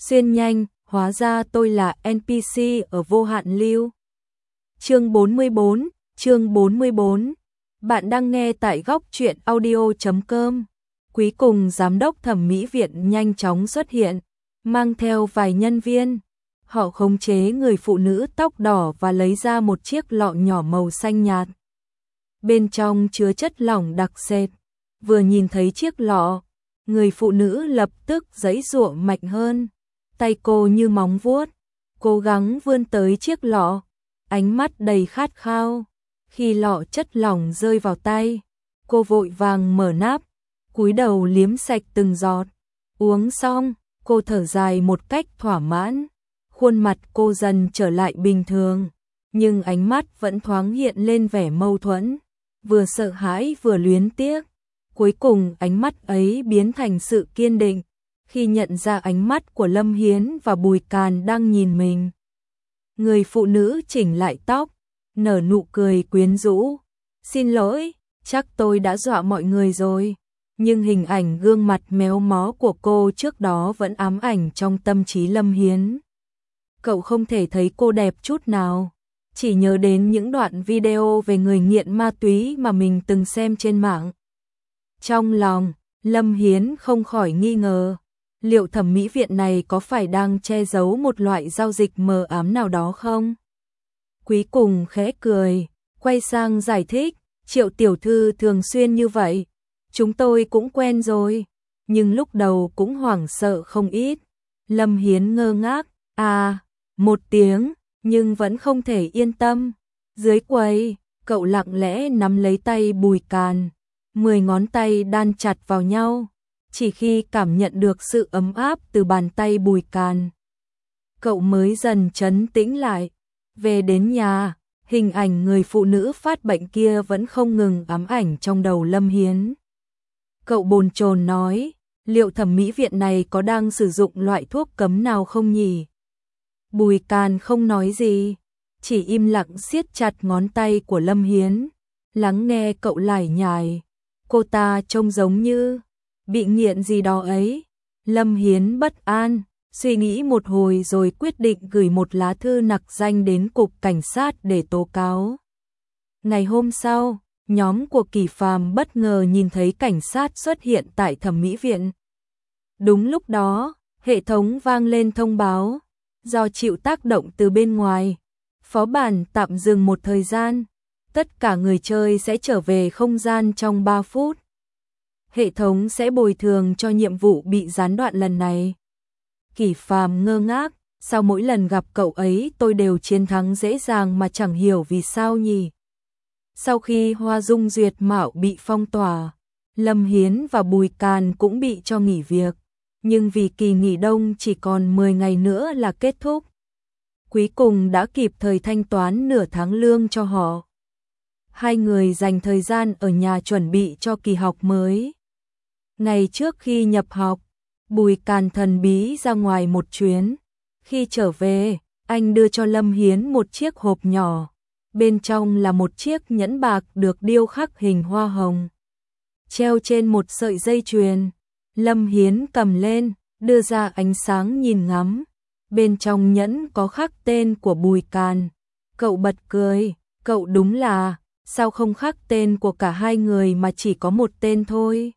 xuyên nhanh, hóa ra tôi là NPC ở vô hạn lưu. Chương 44. Bạn đang nghe tại góc truyện audio.com. Cuối cùng giám đốc thẩm mỹ viện nhanh chóng xuất hiện, mang theo vài nhân viên. Họ khống chế người phụ nữ tóc đỏ và lấy ra một chiếc lọ nhỏ màu xanh nhạt. Bên trong chứa chất lỏng đặc sệt. Vừa nhìn thấy chiếc lọ, người phụ nữ lập tức giãy giụa mạnh hơn. Tay cô như móng vuốt, cố gắng vươn tới chiếc lọ, ánh mắt đầy khát khao. Khi lọ chất lỏng rơi vào tay, cô vội vàng mở nắp, cúi đầu liếm sạch từng giọt. Uống xong, cô thở dài một cách thỏa mãn. Khuôn mặt cô dần trở lại bình thường, nhưng ánh mắt vẫn thoáng hiện lên vẻ mâu thuẫn, vừa sợ hãi vừa luyến tiếc. Cuối cùng ánh mắt ấy biến thành sự kiên định, khi nhận ra ánh mắt của Lâm Hiến và Bùi Càn đang nhìn mình. Người phụ nữ chỉnh lại tóc, nở nụ cười quyến rũ. Xin lỗi, chắc tôi đã dọa mọi người rồi. Nhưng hình ảnh gương mặt méo mó của cô trước đó vẫn ám ảnh trong tâm trí Lâm Hiến. Cậu không thể thấy cô đẹp chút nào, chỉ nhớ đến những đoạn video về người nghiện ma túy mà mình từng xem trên mạng. Trong lòng, Lâm Hiến không khỏi nghi ngờ, liệu thẩm mỹ viện này có phải đang che giấu một loại giao dịch mờ ám nào đó không? Cuối cùng khẽ cười, quay sang giải thích, Triệu tiểu thư thường xuyên như vậy, chúng tôi cũng quen rồi, nhưng lúc đầu cũng hoảng sợ không ít. Lâm Hiến ngơ ngác, một tiếng, nhưng vẫn không thể yên tâm. Dưới quầy, cậu lặng lẽ nắm lấy tay Bùi Càn, 10 ngón tay đan chặt vào nhau. Chỉ khi cảm nhận được sự ấm áp từ bàn tay Bùi Càn, cậu mới dần trấn tĩnh lại. Về đến nhà, hình ảnh người phụ nữ phát bệnh kia vẫn không ngừng ám ảnh trong đầu Lâm Hiến. Cậu bồn chồn nói, liệu thẩm mỹ viện này có đang sử dụng loại thuốc cấm nào không nhỉ? Bùi Càn không nói gì, chỉ im lặng siết chặt ngón tay của Lâm Hiến, lắng nghe cậu lải nhải. Cô ta trông giống như bị nghiện gì đó ấy. Lâm Hiến bất an, suy nghĩ một hồi rồi quyết định gửi một lá thư nặc danh đến cục cảnh sát để tố cáo. Ngày hôm sau, nhóm của Kỳ Phàm bất ngờ nhìn thấy cảnh sát xuất hiện tại thẩm mỹ viện. Đúng lúc đó, hệ thống vang lên thông báo, do chịu tác động từ bên ngoài, phó bản tạm dừng một thời gian, tất cả người chơi sẽ trở về không gian trong 3 phút. Hệ thống sẽ bồi thường cho nhiệm vụ bị gián đoạn lần này. Kỳ Phàm ngơ ngác, sao mỗi lần gặp cậu ấy tôi đều chiến thắng dễ dàng mà chẳng hiểu vì sao nhỉ? Sau khi Hoa Dung Duyệt Mạo bị phong tỏa, Lâm Hiến và Bùi Càn cũng bị cho nghỉ việc, nhưng vì kỳ nghỉ đông chỉ còn 10 ngày nữa là kết thúc, cuối cùng đã kịp thời thanh toán nửa tháng lương cho họ. Hai người dành thời gian ở nhà chuẩn bị cho kỳ học mới. Ngày trước khi nhập học, Bùi Càn thần bí ra ngoài một chuyến. Khi trở về, anh đưa cho Lâm Hiến một chiếc hộp nhỏ. Bên trong là một chiếc nhẫn bạc được điêu khắc hình hoa hồng, treo trên một sợi dây chuyền. Lâm Hiến cầm lên, đưa ra ánh sáng nhìn ngắm. Bên trong nhẫn có khắc tên của Bùi Càn. Cậu bật cười, cậu đúng là, sao không khắc tên của cả hai người mà chỉ có một tên thôi?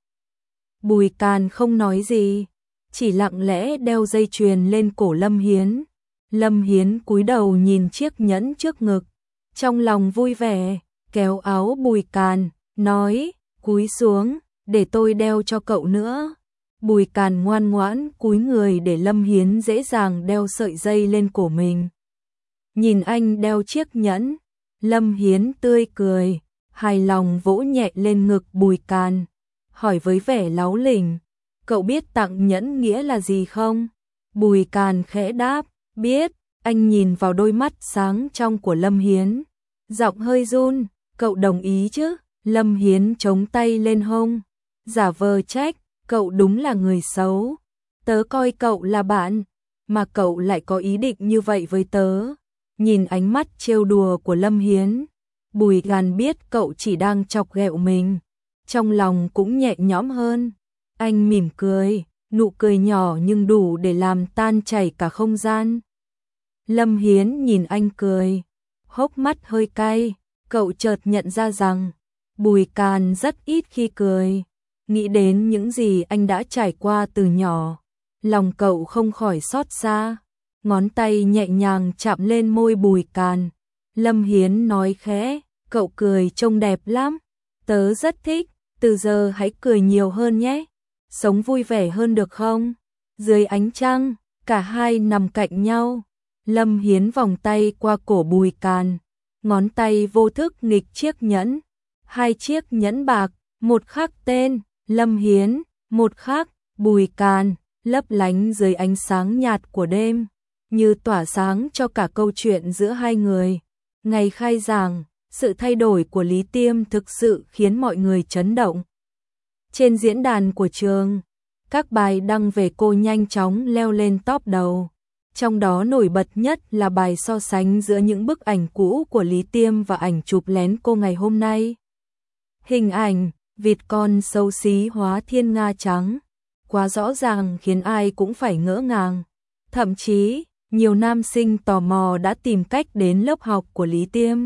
Bùi Càn không nói gì, chỉ lặng lẽ đeo dây chuyền lên cổ Lâm Hiến. Lâm Hiến cúi đầu nhìn chiếc nhẫn trước ngực, trong lòng vui vẻ, kéo áo Bùi Càn, nói, cúi xuống, để tôi đeo cho cậu nữa. Bùi Càn ngoan ngoãn cúi người để Lâm Hiến dễ dàng đeo sợi dây lên cổ mình. Nhìn anh đeo chiếc nhẫn, Lâm Hiến tươi cười, hài lòng vỗ nhẹ lên ngực Bùi Càn, hỏi với vẻ láu lỉnh, cậu biết tặng nhẫn nghĩa là gì không? Bùi Càn khẽ đáp, biết. Anh nhìn vào đôi mắt sáng trong của Lâm Hiến, giọng hơi run, cậu đồng ý chứ? Lâm Hiến chống tay lên hông, giả vờ trách, cậu đúng là người xấu. Tớ coi cậu là bạn, mà cậu lại có ý định như vậy với tớ. Nhìn ánh mắt trêu đùa của Lâm Hiến, Bùi Càn biết cậu chỉ đang chọc ghẹo mình, trong lòng cũng nhẹ nhõm hơn. Anh mỉm cười, nụ cười nhỏ nhưng đủ để làm tan chảy cả không gian. Lâm Hiến nhìn anh cười, hốc mắt hơi cay, cậu chợt nhận ra rằng Bùi Càn rất ít khi cười. Nghĩ đến những gì anh đã trải qua từ nhỏ, lòng cậu không khỏi xót xa. Ngón tay nhẹ nhàng chạm lên môi Bùi Càn. Lâm Hiến nói khẽ, cậu cười trông đẹp lắm, tớ rất thích, từ giờ hãy cười nhiều hơn nhé. Sống vui vẻ hơn được không? Dưới ánh trăng, cả hai nằm cạnh nhau. Lâm Hiến vòng tay qua cổ Bùi Càn, ngón tay vô thức nghịch chiếc nhẫn. 2 chiếc nhẫn bạc, một khắc tên Lâm Hiến, một khắc Bùi Càn, lấp lánh dưới ánh sáng nhạt của đêm, như tỏa sáng cho cả câu chuyện giữa hai người. Ngày khai giảng, sự thay đổi của Lý Tiêm thực sự khiến mọi người chấn động. Trên diễn đàn của trường, các bài đăng về cô nhanh chóng leo lên top đầu. Trong đó nổi bật nhất là bài so sánh giữa những bức ảnh cũ của Lý Tiêm và ảnh chụp lén cô ngày hôm nay. Hình ảnh, vịt con xấu xí hóa thiên nga trắng, quá rõ ràng khiến ai cũng phải ngỡ ngàng. Thậm chí, nhiều nam sinh tò mò đã tìm cách đến lớp học của Lý Tiêm,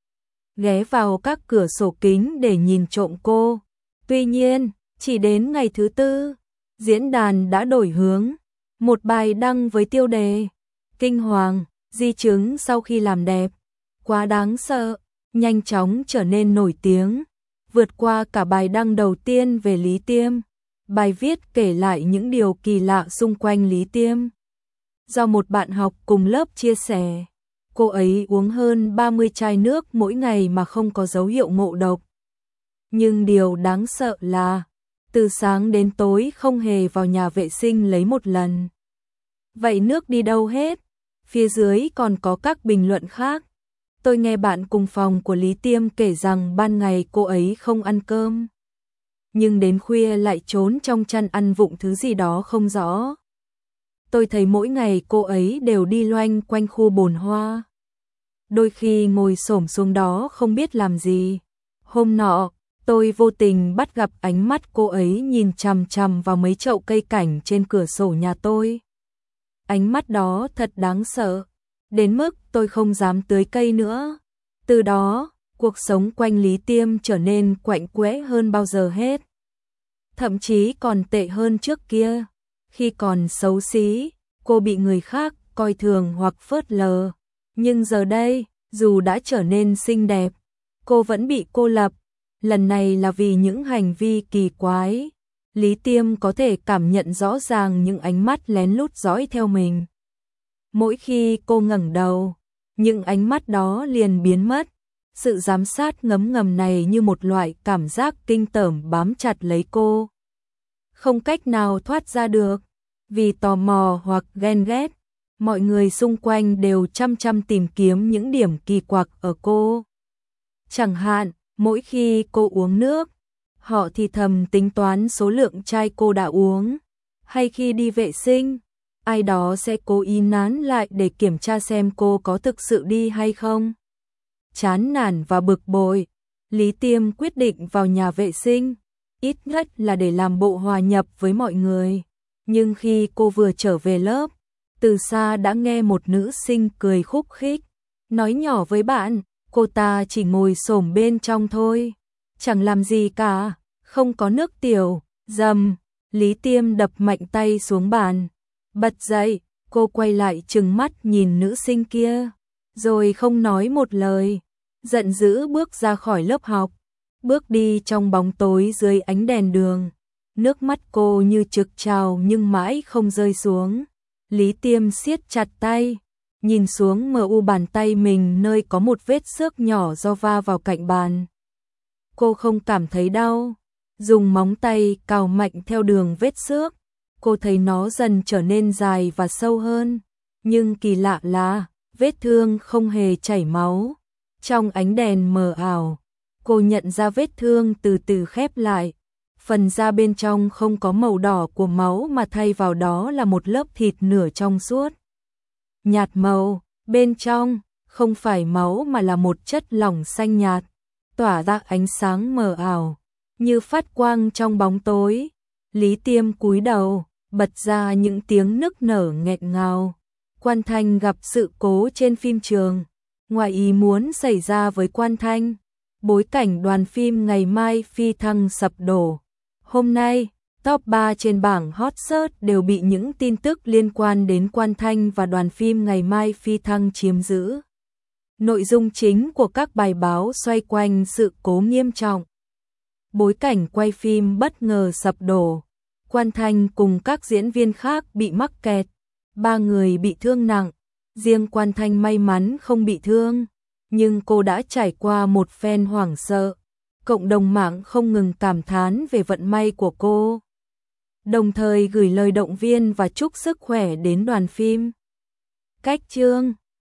ghé vào các cửa sổ kính để nhìn trộm cô. Tuy nhiên, chỉ đến ngày thứ 4, diễn đàn đã đổi hướng. Một bài đăng với tiêu đề Kinh hoàng, di chứng sau khi làm đẹp, quá đáng sợ, nhanh chóng trở nên nổi tiếng, vượt qua cả bài đăng đầu tiên về Lý Tiêm. Bài viết kể lại những điều kỳ lạ xung quanh Lý Tiêm. Do một bạn học cùng lớp chia sẻ, cô ấy uống hơn 30 chai nước mỗi ngày mà không có dấu hiệu ngộ độc. Nhưng điều đáng sợ là, từ sáng đến tối không hề vào nhà vệ sinh lấy một lần. Vậy nước đi đâu hết? Phía dưới còn có các bình luận khác. Tôi nghe bạn cùng phòng của Lý Tiêm kể rằng ban ngày cô ấy không ăn cơm, nhưng đến khuya lại trốn trong chăn ăn vụng thứ gì đó không rõ. Tôi thấy mỗi ngày cô ấy đều đi loanh quanh khu bồn hoa, đôi khi ngồi xổm xuống đó không biết làm gì. Hôm nọ, tôi vô tình bắt gặp ánh mắt cô ấy nhìn chằm chằm vào mấy chậu cây cảnh trên cửa sổ nhà tôi. Ánh mắt đó thật đáng sợ, đến mức tôi không dám tưới cây nữa. Từ đó, cuộc sống quanh Lý Tiêm trở nên quạnh quẽ hơn bao giờ hết. Thậm chí còn tệ hơn trước kia. Khi còn xấu xí, cô bị người khác coi thường hoặc phớt lờ. Nhưng giờ đây, dù đã trở nên xinh đẹp, cô vẫn bị cô lập. Lần này là vì những hành vi kỳ quái. Lý Tiêm có thể cảm nhận rõ ràng những ánh mắt lén lút dõi theo mình. Mỗi khi cô ngẩng đầu, những ánh mắt đó liền biến mất. Sự giám sát ngấm ngầm này như một loại cảm giác kinh tởm bám chặt lấy cô, không cách nào thoát ra được. Vì tò mò hoặc ghen ghét, mọi người xung quanh đều chăm chăm tìm kiếm những điểm kỳ quặc ở cô. Chẳng hạn, mỗi khi cô uống nước, họ thì thầm tính toán số lượng chai cô đã uống. Hay khi đi vệ sinh, ai đó sẽ cố ý nán lại để kiểm tra xem cô có thực sự đi hay không. Chán nản và bực bội, Lý Tiêm quyết định vào nhà vệ sinh, ít nhất là để làm bộ hòa nhập với mọi người. Nhưng khi cô vừa trở về lớp, từ xa đã nghe một nữ sinh cười khúc khích, nói nhỏ với bạn, cô ta chỉ ngồi xổm bên trong thôi, chẳng làm gì cả, không có nước tiểu. Dầm, Lý Tiêm đập mạnh tay xuống bàn, bật dậy, cô quay lại trừng mắt nhìn nữ sinh kia, rồi không nói một lời, giận dữ bước ra khỏi lớp học, bước đi trong bóng tối dưới ánh đèn đường. Nước mắt cô như trực trào nhưng mãi không rơi xuống. Lý Tiêm siết chặt tay, nhìn xuống mu bàn tay mình nơi có một vết xước nhỏ do va vào cạnh bàn. Cô không cảm thấy đau, dùng móng tay cào mạnh theo đường vết xước, cô thấy nó dần trở nên dài và sâu hơn. Nhưng kỳ lạ là, vết thương không hề chảy máu. Trong ánh đèn mờ ảo, cô nhận ra vết thương từ từ khép lại. Phần da bên trong không có màu đỏ của máu mà thay vào đó là một lớp thịt nửa trong suốt, nhạt màu. Bên trong, không phải máu mà là một chất lỏng xanh nhạt, tỏa ra ánh sáng mờ ảo, như phát quang trong bóng tối. Lý Tiêm cúi đầu, bật ra những tiếng nức nở nghẹn ngào. Quan Thanh gặp sự cố trên phim trường. Ngoài ý muốn xảy ra với Quan Thanh. Bối cảnh đoàn phim Ngày Mai Phi Thăng sập đổ. Hôm nay, top 3 trên bảng hot search đều bị những tin tức liên quan đến Quan Thanh và đoàn phim Ngày Mai Phi Thăng chiếm giữ. Nội dung chính của các bài báo xoay quanh sự cố nghiêm trọng. Bối cảnh quay phim bất ngờ sập đổ. Quan Thanh cùng các diễn viên khác bị mắc kẹt. 3 người bị thương nặng. Riêng Quan Thanh may mắn không bị thương. Nhưng cô đã trải qua một phen hoảng sợ. Cộng đồng mạng không ngừng cảm thán về vận may của cô. Đồng thời gửi lời động viên và chúc sức khỏe đến đoàn phim. Cách chương